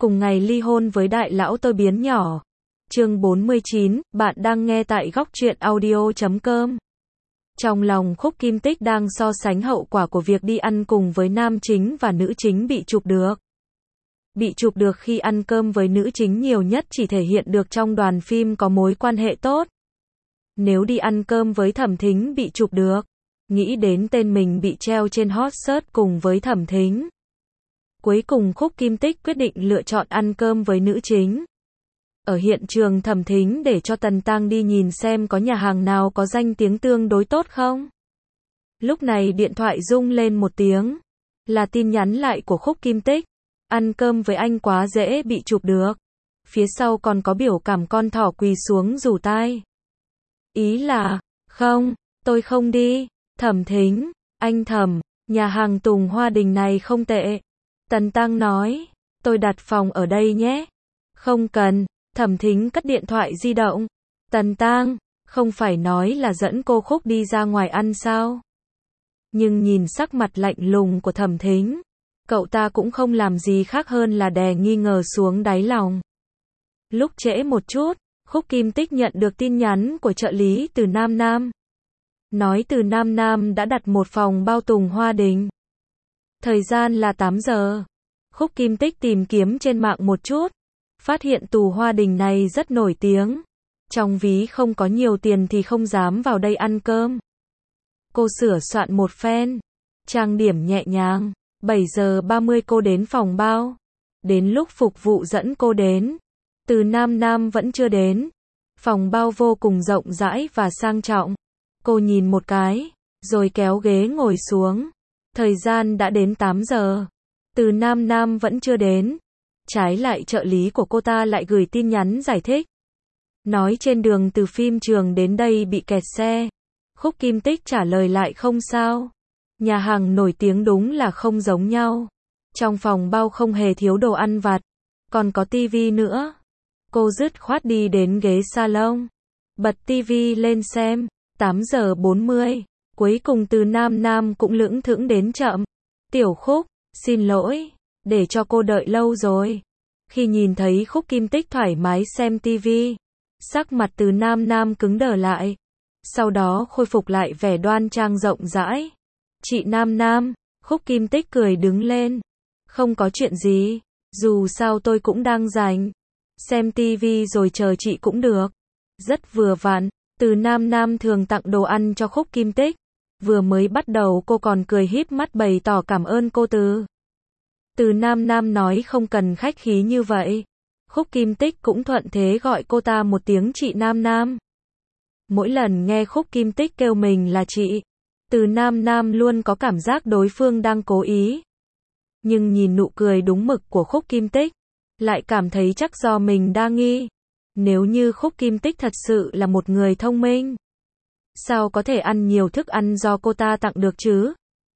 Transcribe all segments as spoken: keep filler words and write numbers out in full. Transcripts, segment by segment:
cùng ngày ly hôn với đại lão tôi biến nhỏ. Chương bốn mươi chín, bạn đang nghe tại góc truyện audio chấm com. Trong lòng Khúc Kim Tích đang so sánh hậu quả của việc đi ăn cùng với nam chính và nữ chính bị chụp được. Bị chụp được khi ăn cơm với nữ chính nhiều nhất chỉ thể hiện được trong đoàn phim có mối quan hệ tốt. Nếu đi ăn cơm với Thẩm Thính bị chụp được, nghĩ đến tên mình bị treo trên hot search cùng với Thẩm Thính. Cuối cùng Khúc Kim Tích quyết định lựa chọn ăn cơm với nữ chính. Ở hiện trường Thẩm Thính để cho Tần Tăng đi nhìn xem có nhà hàng nào có danh tiếng tương đối tốt không. Lúc này điện thoại rung lên một tiếng. Là tin nhắn lại của Khúc Kim Tích. Ăn cơm với anh quá dễ bị chụp được. Phía sau còn có biểu cảm con thỏ quỳ xuống rủ tai. Ý là, không, tôi không đi. Thẩm Thính, anh Thẩm, nhà hàng Tùng Hoa Đình này không tệ. Tần Tăng nói, tôi đặt phòng ở đây nhé. Không cần. Thẩm Thính cất điện thoại di động. Tần Tăng, không phải nói là dẫn cô Khúc đi ra ngoài ăn sao? Nhưng nhìn sắc mặt lạnh lùng của Thẩm Thính, cậu ta cũng không làm gì khác hơn là đè nghi ngờ xuống đáy lòng. Lúc trễ một chút, Khúc Kim Tích nhận được tin nhắn của trợ lý từ Nam Nam. Nói từ Nam Nam đã đặt một phòng bao Tùng Hoa Đình. Thời gian là tám giờ. Khúc Kim Tích tìm kiếm trên mạng một chút. Phát hiện Tù Hoa Đình này rất nổi tiếng. Trong ví không có nhiều tiền thì không dám vào đây ăn cơm. Cô sửa soạn một phen. Trang điểm nhẹ nhàng. bảy giờ ba mươi cô đến phòng bao. Đến lúc phục vụ dẫn cô đến. Từ Nam Nam vẫn chưa đến. Phòng bao vô cùng rộng rãi và sang trọng. Cô nhìn một cái. Rồi kéo ghế ngồi xuống. Thời gian đã đến tám giờ. Từ Nam Nam vẫn chưa đến. Trái lại trợ lý của cô ta lại gửi tin nhắn giải thích. Nói trên đường từ phim trường đến đây bị kẹt xe. Khúc Kim Tích trả lời lại không sao. Nhà hàng nổi tiếng đúng là không giống nhau. Trong phòng bao không hề thiếu đồ ăn vặt. Còn có tivi nữa. Cô dứt khoát đi đến ghế salon. Bật tivi lên xem. tám giờ bốn mươi. Cuối cùng từ Nam Nam cũng lững thững đến chậm. Tiểu Khúc, xin lỗi. Để cho cô đợi lâu rồi. Khi nhìn thấy Khúc Kim Tích thoải mái xem tivi, sắc mặt từ Nam Nam cứng đờ lại. Sau đó khôi phục lại vẻ đoan trang rộng rãi. Chị Nam Nam, Khúc Kim Tích cười đứng lên. Không có chuyện gì, dù sao tôi cũng đang rảnh. Xem tivi rồi chờ chị cũng được. Rất vừa vặn, từ Nam Nam thường tặng đồ ăn cho Khúc Kim Tích. Vừa mới bắt đầu cô còn cười híp mắt bày tỏ cảm ơn cô Từ. Từ Nam Nam nói không cần khách khí như vậy. Khúc Kim Tích cũng thuận thế gọi cô ta một tiếng chị Nam Nam. Mỗi lần nghe Khúc Kim Tích kêu mình là chị, từ Nam Nam luôn có cảm giác đối phương đang cố ý. Nhưng nhìn nụ cười đúng mực của Khúc Kim Tích, lại cảm thấy chắc do mình đa nghi. Nếu như Khúc Kim Tích thật sự là một người thông minh, sao có thể ăn nhiều thức ăn do cô ta tặng được chứ?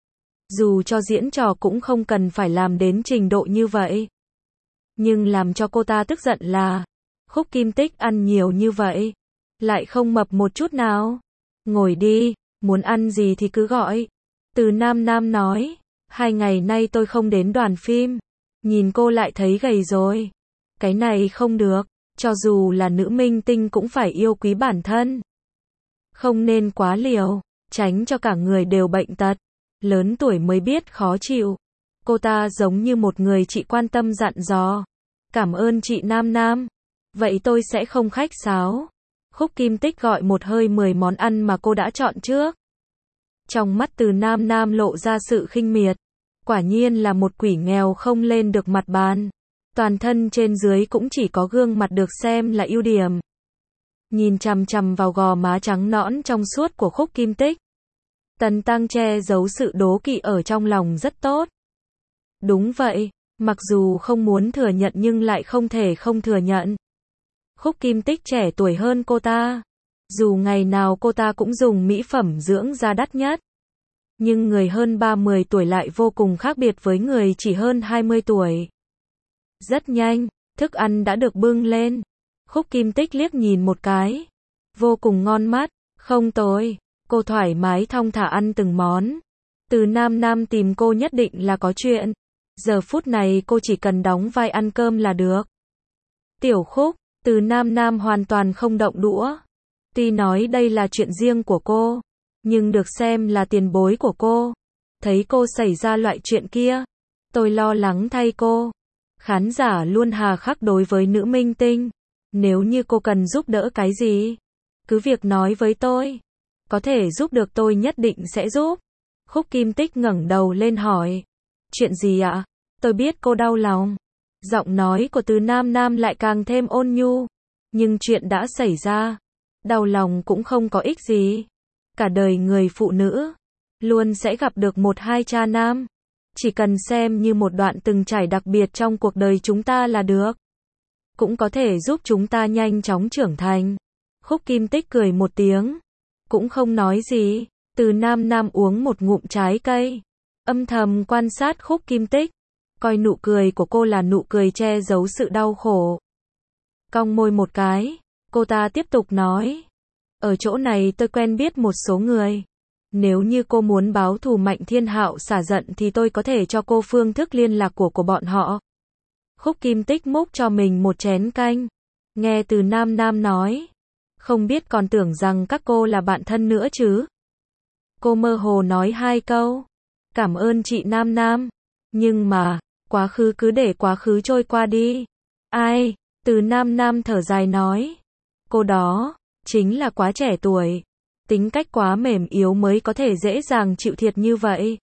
Dù cho diễn trò cũng không cần phải làm đến trình độ như vậy. Nhưng làm cho cô ta tức giận là Khúc Kim Tích ăn nhiều như vậy, lại không mập một chút nào. Ngồi đi, muốn ăn gì thì cứ gọi. Từ Nam Nam nói, hai ngày nay tôi không đến đoàn phim. Nhìn cô lại thấy gầy rồi. Cái này không được, cho dù là nữ minh tinh cũng phải yêu quý bản thân. Không nên quá liều, tránh cho cả người đều bệnh tật. Lớn tuổi mới biết khó chịu. Cô ta giống như một người chị quan tâm dặn dò. Cảm ơn chị Nam Nam. Vậy tôi sẽ không khách sáo. Khúc Kim Tích gọi một hơi mười món ăn mà cô đã chọn trước. Trong mắt từ Nam Nam lộ ra sự khinh miệt. Quả nhiên là một quỷ nghèo không lên được mặt bàn. Toàn thân trên dưới cũng chỉ có gương mặt được xem là ưu điểm. Nhìn chằm chằm vào gò má trắng nõn trong suốt của Khúc Kim Tích. Tần Tăng che giấu sự đố kỵ ở trong lòng rất tốt. Đúng vậy, mặc dù không muốn thừa nhận nhưng lại không thể không thừa nhận. Khúc Kim Tích trẻ tuổi hơn cô ta. Dù ngày nào cô ta cũng dùng mỹ phẩm dưỡng da đắt nhất. Nhưng người hơn ba mươi tuổi lại vô cùng khác biệt với người chỉ hơn hai mươi tuổi. Rất nhanh, thức ăn đã được bưng lên. Khúc Kim Tích liếc nhìn một cái. Vô cùng ngon mắt, không tồi. Cô thoải mái thong thả ăn từng món. Từ Nam Nam tìm cô nhất định là có chuyện. Giờ phút này cô chỉ cần đóng vai ăn cơm là được. Tiểu Khúc, Từ Nam Nam hoàn toàn không động đũa. Tuy nói đây là chuyện riêng của cô, nhưng được xem là tiền bối của cô. Thấy cô xảy ra loại chuyện kia, tôi lo lắng thay cô. Khán giả luôn hà khắc đối với nữ minh tinh. Nếu như cô cần giúp đỡ cái gì, cứ việc nói với tôi. Có thể giúp được tôi nhất định sẽ giúp. Khúc Kim Tích ngẩng đầu lên hỏi. Chuyện gì ạ? Tôi biết cô đau lòng. Giọng nói của Từ Nam Nam lại càng thêm ôn nhu. Nhưng chuyện đã xảy ra. Đau lòng cũng không có ích gì. Cả đời người phụ nữ luôn sẽ gặp được một hai cha nam. Chỉ cần xem như một đoạn từng trải đặc biệt trong cuộc đời chúng ta là được. Cũng có thể giúp chúng ta nhanh chóng trưởng thành. Khúc Kim Tích cười một tiếng. Cũng không nói gì. Từ Nam Nam uống một ngụm trái cây. Âm thầm quan sát Khúc Kim Tích. Coi nụ cười của cô là nụ cười che giấu sự đau khổ. Cong môi một cái. Cô ta tiếp tục nói. Ở chỗ này tôi quen biết một số người. Nếu như cô muốn báo thù Mạnh Thiên Hạo xả giận thì tôi có thể cho cô phương thức liên lạc của của bọn họ. Khúc Kim Tích múc cho mình một chén canh. Nghe Từ Nam Nam nói. Không biết còn tưởng rằng các cô là bạn thân nữa chứ. Cô mơ hồ nói hai câu. Cảm ơn chị Nam Nam. Nhưng mà, quá khứ cứ để quá khứ trôi qua đi. Ai? Từ Nam Nam thở dài nói. Cô đó, chính là quá trẻ tuổi. Tính cách quá mềm yếu mới có thể dễ dàng chịu thiệt như vậy.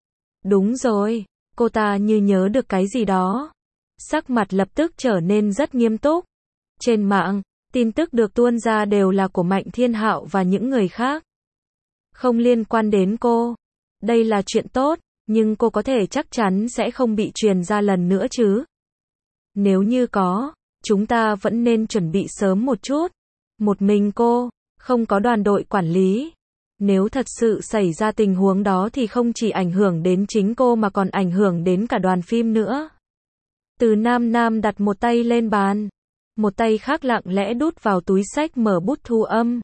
Đúng rồi, cô ta như nhớ được cái gì đó. Sắc mặt lập tức trở nên rất nghiêm túc. Trên mạng, tin tức được tuôn ra đều là của Mạnh Thiên Hạo và những người khác. Không liên quan đến cô. Đây là chuyện tốt, nhưng cô có thể chắc chắn sẽ không bị truyền ra lần nữa chứ. Nếu như có, chúng ta vẫn nên chuẩn bị sớm một chút. Một mình cô, không có đoàn đội quản lý. Nếu thật sự xảy ra tình huống đó thì không chỉ ảnh hưởng đến chính cô mà còn ảnh hưởng đến cả đoàn phim nữa. Từ Nam Nam đặt một tay lên bàn. Một tay khác lặng lẽ đút vào túi xách mở bút thu âm.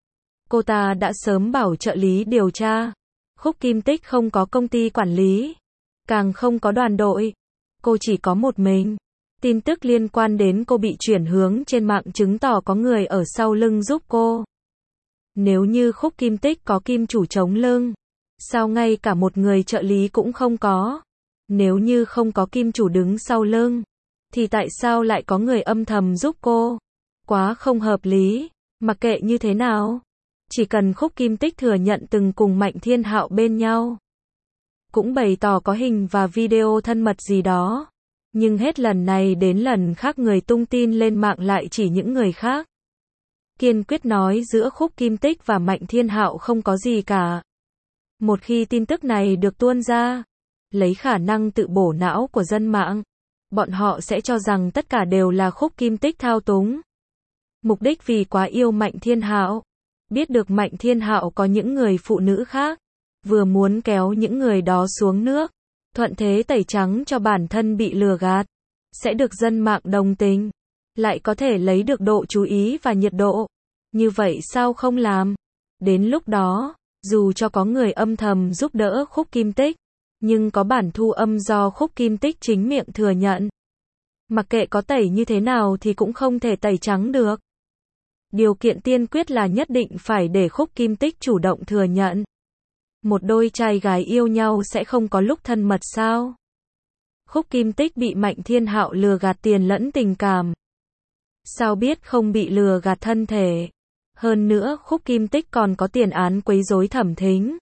Cô ta đã sớm bảo trợ lý điều tra. Khúc Kim Tích không có công ty quản lý. Càng không có đoàn đội. Cô chỉ có một mình. Tin tức liên quan đến cô bị chuyển hướng trên mạng chứng tỏ có người ở sau lưng giúp cô. Nếu như Khúc Kim Tích có kim chủ chống lưng, sao ngay cả một người trợ lý cũng không có? Nếu như không có kim chủ đứng sau lưng, thì tại sao lại có người âm thầm giúp cô? Quá không hợp lý. Mặc kệ như thế nào, chỉ cần Khúc Kim Tích thừa nhận từng cùng Mạnh Thiên Hạo bên nhau, cũng bày tỏ có hình và video thân mật gì đó. Nhưng hết lần này đến lần khác người tung tin lên mạng lại chỉ những người khác. Kiên quyết nói giữa Khúc Kim Tích và Mạnh Thiên Hạo không có gì cả. Một khi tin tức này được tuôn ra, lấy khả năng tự bổ não của dân mạng, bọn họ sẽ cho rằng tất cả đều là Khúc Kim Tích thao túng. Mục đích vì quá yêu Mạnh Thiên Hạo, biết được Mạnh Thiên Hạo có những người phụ nữ khác, vừa muốn kéo những người đó xuống nước, thuận thế tẩy trắng cho bản thân bị lừa gạt, sẽ được dân mạng đồng tình, lại có thể lấy được độ chú ý và nhiệt độ. Như vậy sao không làm? Đến lúc đó, dù cho có người âm thầm giúp đỡ Khúc Kim Tích, nhưng có bản thu âm do Khúc Kim Tích chính miệng thừa nhận. Mặc kệ có tẩy như thế nào thì cũng không thể tẩy trắng được. Điều kiện tiên quyết là nhất định phải để Khúc Kim Tích chủ động thừa nhận. Một đôi trai gái yêu nhau sẽ không có lúc thân mật sao? Khúc Kim Tích bị Mạnh Thiên Hạo lừa gạt tiền lẫn tình cảm. Sao biết không bị lừa gạt thân thể? Hơn nữa Khúc Kim Tích còn có tiền án quấy rối Thẩm Thính.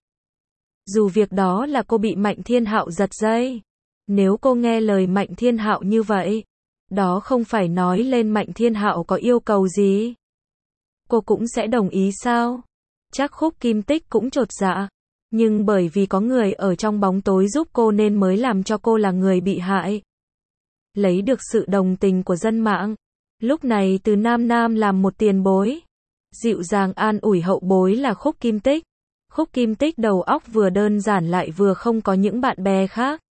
Dù việc đó là cô bị Mạnh Thiên Hạo giật dây. Nếu cô nghe lời Mạnh Thiên Hạo như vậy, đó không phải nói lên Mạnh Thiên Hạo có yêu cầu gì. Cô cũng sẽ đồng ý sao? Chắc Khúc Kim Tích cũng chột dạ. Nhưng bởi vì có người ở trong bóng tối giúp cô nên mới làm cho cô là người bị hại. Lấy được sự đồng tình của dân mạng. Lúc này Từ Nam Nam làm một tiền bối. Dịu dàng an ủi hậu bối là Khúc Kim Tích. Khúc Kim Tích đầu óc vừa đơn giản lại vừa không có những bạn bè khác.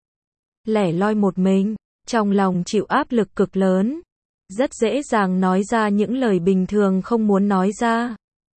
Lẻ loi một mình, trong lòng chịu áp lực cực lớn. Rất dễ dàng nói ra những lời bình thường không muốn nói ra.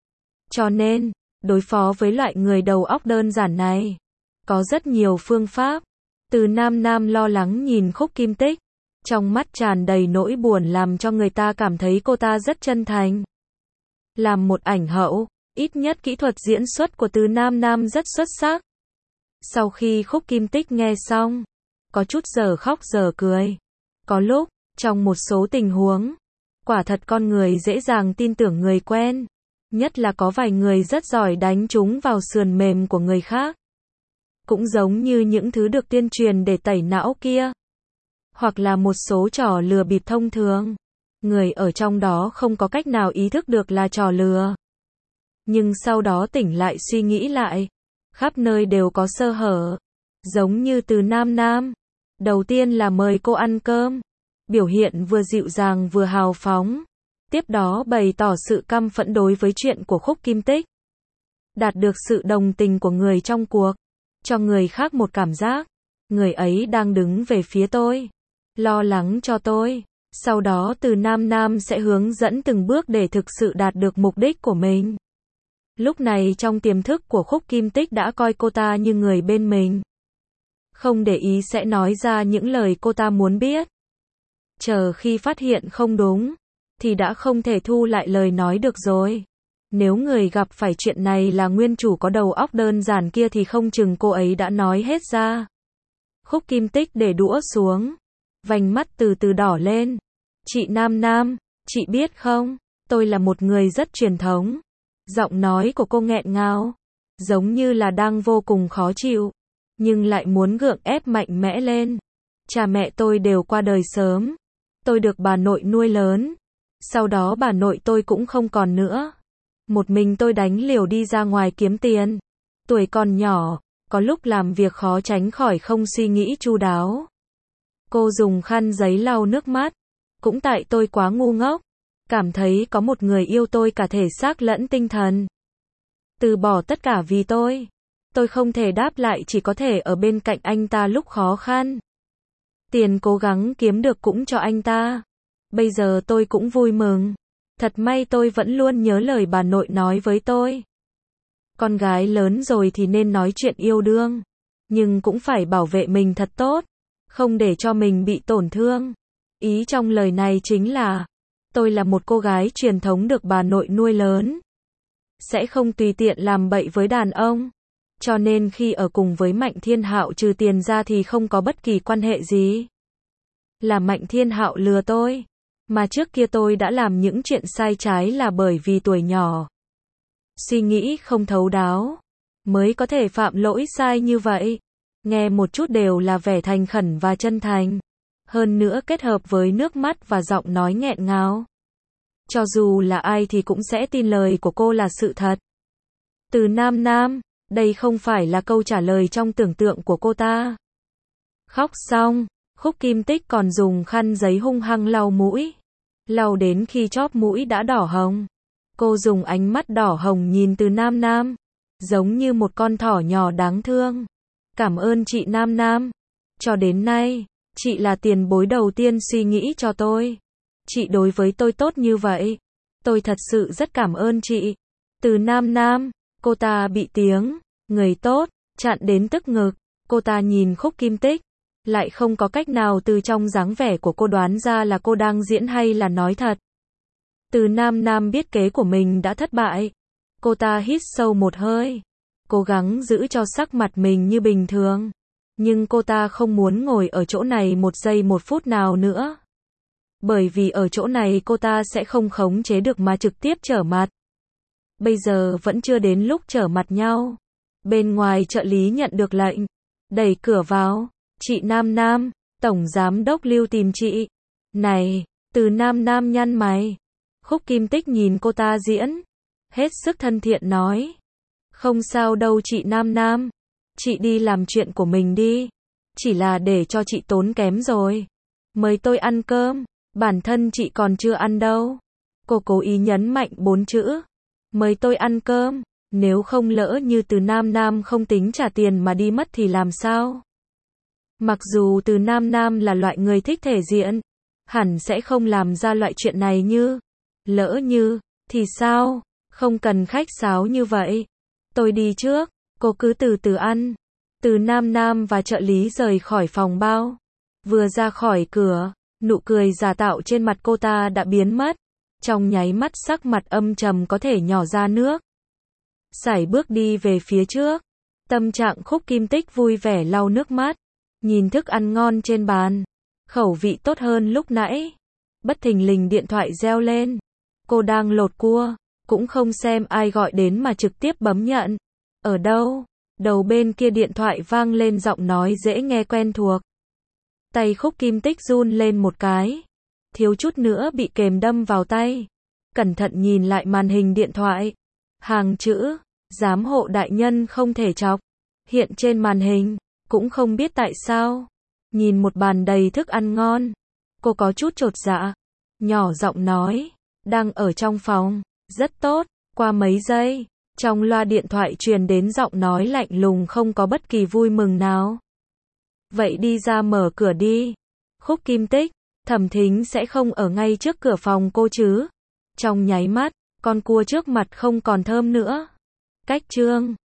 Cho nên, đối phó với loại người đầu óc đơn giản này, có rất nhiều phương pháp. Từ Nam Nam lo lắng nhìn Khúc Kim Tích, trong mắt tràn đầy nỗi buồn làm cho người ta cảm thấy cô ta rất chân thành. Làm một ảnh hậu, ít nhất kỹ thuật diễn xuất của Từ Nam Nam rất xuất sắc. Sau khi Khúc Kim Tích nghe xong, có chút giờ khóc giờ cười. Có lúc, trong một số tình huống, quả thật con người dễ dàng tin tưởng người quen. Nhất là có vài người rất giỏi đánh trúng vào sườn mềm của người khác. Cũng giống như những thứ được tuyên truyền để tẩy não kia. Hoặc là một số trò lừa bịp thông thường. Người ở trong đó không có cách nào ý thức được là trò lừa. Nhưng sau đó tỉnh lại suy nghĩ lại. Khắp nơi đều có sơ hở. Giống như Từ Nam Nam. Đầu tiên là mời cô ăn cơm. Biểu hiện vừa dịu dàng vừa hào phóng. Tiếp đó bày tỏ sự căm phẫn đối với chuyện của Khúc Kim Tích. Đạt được sự đồng tình của người trong cuộc. Cho người khác một cảm giác. Người ấy đang đứng về phía tôi. Lo lắng cho tôi. Sau đó Từ Nam Nam sẽ hướng dẫn từng bước để thực sự đạt được mục đích của mình. Lúc này trong tiềm thức của Khúc Kim Tích đã coi cô ta như người bên mình. Không để ý sẽ nói ra những lời cô ta muốn biết. Chờ khi phát hiện không đúng, thì đã không thể thu lại lời nói được rồi. Nếu người gặp phải chuyện này là nguyên chủ có đầu óc đơn giản kia thì không chừng cô ấy đã nói hết ra. Khúc Kim Tích để đũa xuống. Vành mắt từ từ đỏ lên. Chị Nam Nam, chị biết không, tôi là một người rất truyền thống. Giọng nói của cô nghẹn ngào. Giống như là đang vô cùng khó chịu. Nhưng lại muốn gượng ép mạnh mẽ lên. Cha mẹ tôi đều qua đời sớm. Tôi được bà nội nuôi lớn. Sau đó bà nội tôi cũng không còn nữa. Một mình tôi đánh liều đi ra ngoài kiếm tiền. Tuổi còn nhỏ, có lúc làm việc khó tránh khỏi không suy nghĩ chu đáo. Cô dùng khăn giấy lau nước mắt. Cũng tại tôi quá ngu ngốc. Cảm thấy có một người yêu tôi cả thể xác lẫn tinh thần. Từ bỏ tất cả vì tôi. Tôi không thể đáp lại, chỉ có thể ở bên cạnh anh ta lúc khó khăn. Tiền cố gắng kiếm được cũng cho anh ta. Bây giờ tôi cũng vui mừng. Thật may tôi vẫn luôn nhớ lời bà nội nói với tôi. Con gái lớn rồi thì nên nói chuyện yêu đương. Nhưng cũng phải bảo vệ mình thật tốt. Không để cho mình bị tổn thương. Ý trong lời này chính là, tôi là một cô gái truyền thống được bà nội nuôi lớn. Sẽ không tùy tiện làm bậy với đàn ông. Cho nên khi ở cùng với Mạnh Thiên Hạo trừ tiền ra thì không có bất kỳ quan hệ gì. Là Mạnh Thiên Hạo lừa tôi. Mà trước kia tôi đã làm những chuyện sai trái là bởi vì tuổi nhỏ. Suy nghĩ không thấu đáo. Mới có thể phạm lỗi sai như vậy. Nghe một chút đều là vẻ thành khẩn và chân thành. Hơn nữa kết hợp với nước mắt và giọng nói nghẹn ngào. Cho dù là ai thì cũng sẽ tin lời của cô là sự thật. Từ Nam Nam, đây không phải là câu trả lời trong tưởng tượng của cô ta. Khóc xong, Khúc Kim Tích còn dùng khăn giấy hung hăng lau mũi. Lau đến khi chóp mũi đã đỏ hồng. Cô dùng ánh mắt đỏ hồng nhìn Từ Nam Nam. Giống như một con thỏ nhỏ đáng thương. Cảm ơn chị Nam Nam. Cho đến nay, chị là tiền bối đầu tiên suy nghĩ cho tôi. Chị đối với tôi tốt như vậy. Tôi thật sự rất cảm ơn chị. Từ Nam Nam, cô ta bị tiếng, người tốt, chặn đến tức ngực. Cô ta nhìn Khúc Kim Tích. Lại không có cách nào từ trong dáng vẻ của cô đoán ra là cô đang diễn hay là nói thật. Từ Nam Nam biết kế của mình đã thất bại. Cô ta hít sâu một hơi. Cố gắng giữ cho sắc mặt mình như bình thường. Nhưng cô ta không muốn ngồi ở chỗ này một giây một phút nào nữa. Bởi vì ở chỗ này cô ta sẽ không khống chế được mà trực tiếp trở mặt. Bây giờ vẫn chưa đến lúc trở mặt nhau. Bên ngoài trợ lý nhận được lệnh. Đẩy cửa vào. Chị Nam Nam, Tổng Giám đốc Lưu tìm chị. Này, Từ Nam Nam nhăn mày. Khúc Kim Tích nhìn cô ta diễn. Hết sức thân thiện nói. Không sao đâu chị Nam Nam. Chị đi làm chuyện của mình đi. Chỉ là để cho chị tốn kém rồi. Mời tôi ăn cơm. Bản thân chị còn chưa ăn đâu. Cô cố ý nhấn mạnh bốn chữ. Mời tôi ăn cơm. Nếu không lỡ như Từ Nam Nam không tính trả tiền mà đi mất thì làm sao? Mặc dù Từ Nam Nam là loại người thích thể diện. Hẳn sẽ không làm ra loại chuyện này như. Lỡ như, thì sao? Không cần khách sáo như vậy. Tôi đi trước. Cô cứ từ từ ăn. Từ Nam Nam và trợ lý rời khỏi phòng bao. Vừa ra khỏi cửa, nụ cười giả tạo trên mặt cô ta đã biến mất. Trong nháy mắt sắc mặt âm trầm có thể nhỏ ra nước. Sải bước đi về phía trước. Tâm trạng Khúc Kim Tích vui vẻ lau nước mắt. Nhìn thức ăn ngon trên bàn. Khẩu vị tốt hơn lúc nãy. Bất thình lình điện thoại reo lên. Cô đang lột cua. Cũng không xem ai gọi đến mà trực tiếp bấm nhận. Ở đâu? Đầu bên kia điện thoại vang lên giọng nói dễ nghe quen thuộc. Tay Khúc Kim Tích run lên một cái. Thiếu chút nữa bị kềm đâm vào tay. Cẩn thận nhìn lại màn hình điện thoại. Hàng chữ, giám hộ đại nhân không thể chọc. Hiện trên màn hình, cũng không biết tại sao. Nhìn một bàn đầy thức ăn ngon. Cô có chút chột dạ. Nhỏ giọng nói, đang ở trong phòng, rất tốt. Qua mấy giây, trong loa điện thoại truyền đến giọng nói lạnh lùng không có bất kỳ vui mừng nào. Vậy đi ra mở cửa đi. Khúc Kim Tích, Thẩm Thính sẽ không ở ngay trước cửa phòng cô chứ. Trong nháy mắt, con cua trước mặt không còn thơm nữa. Cách chương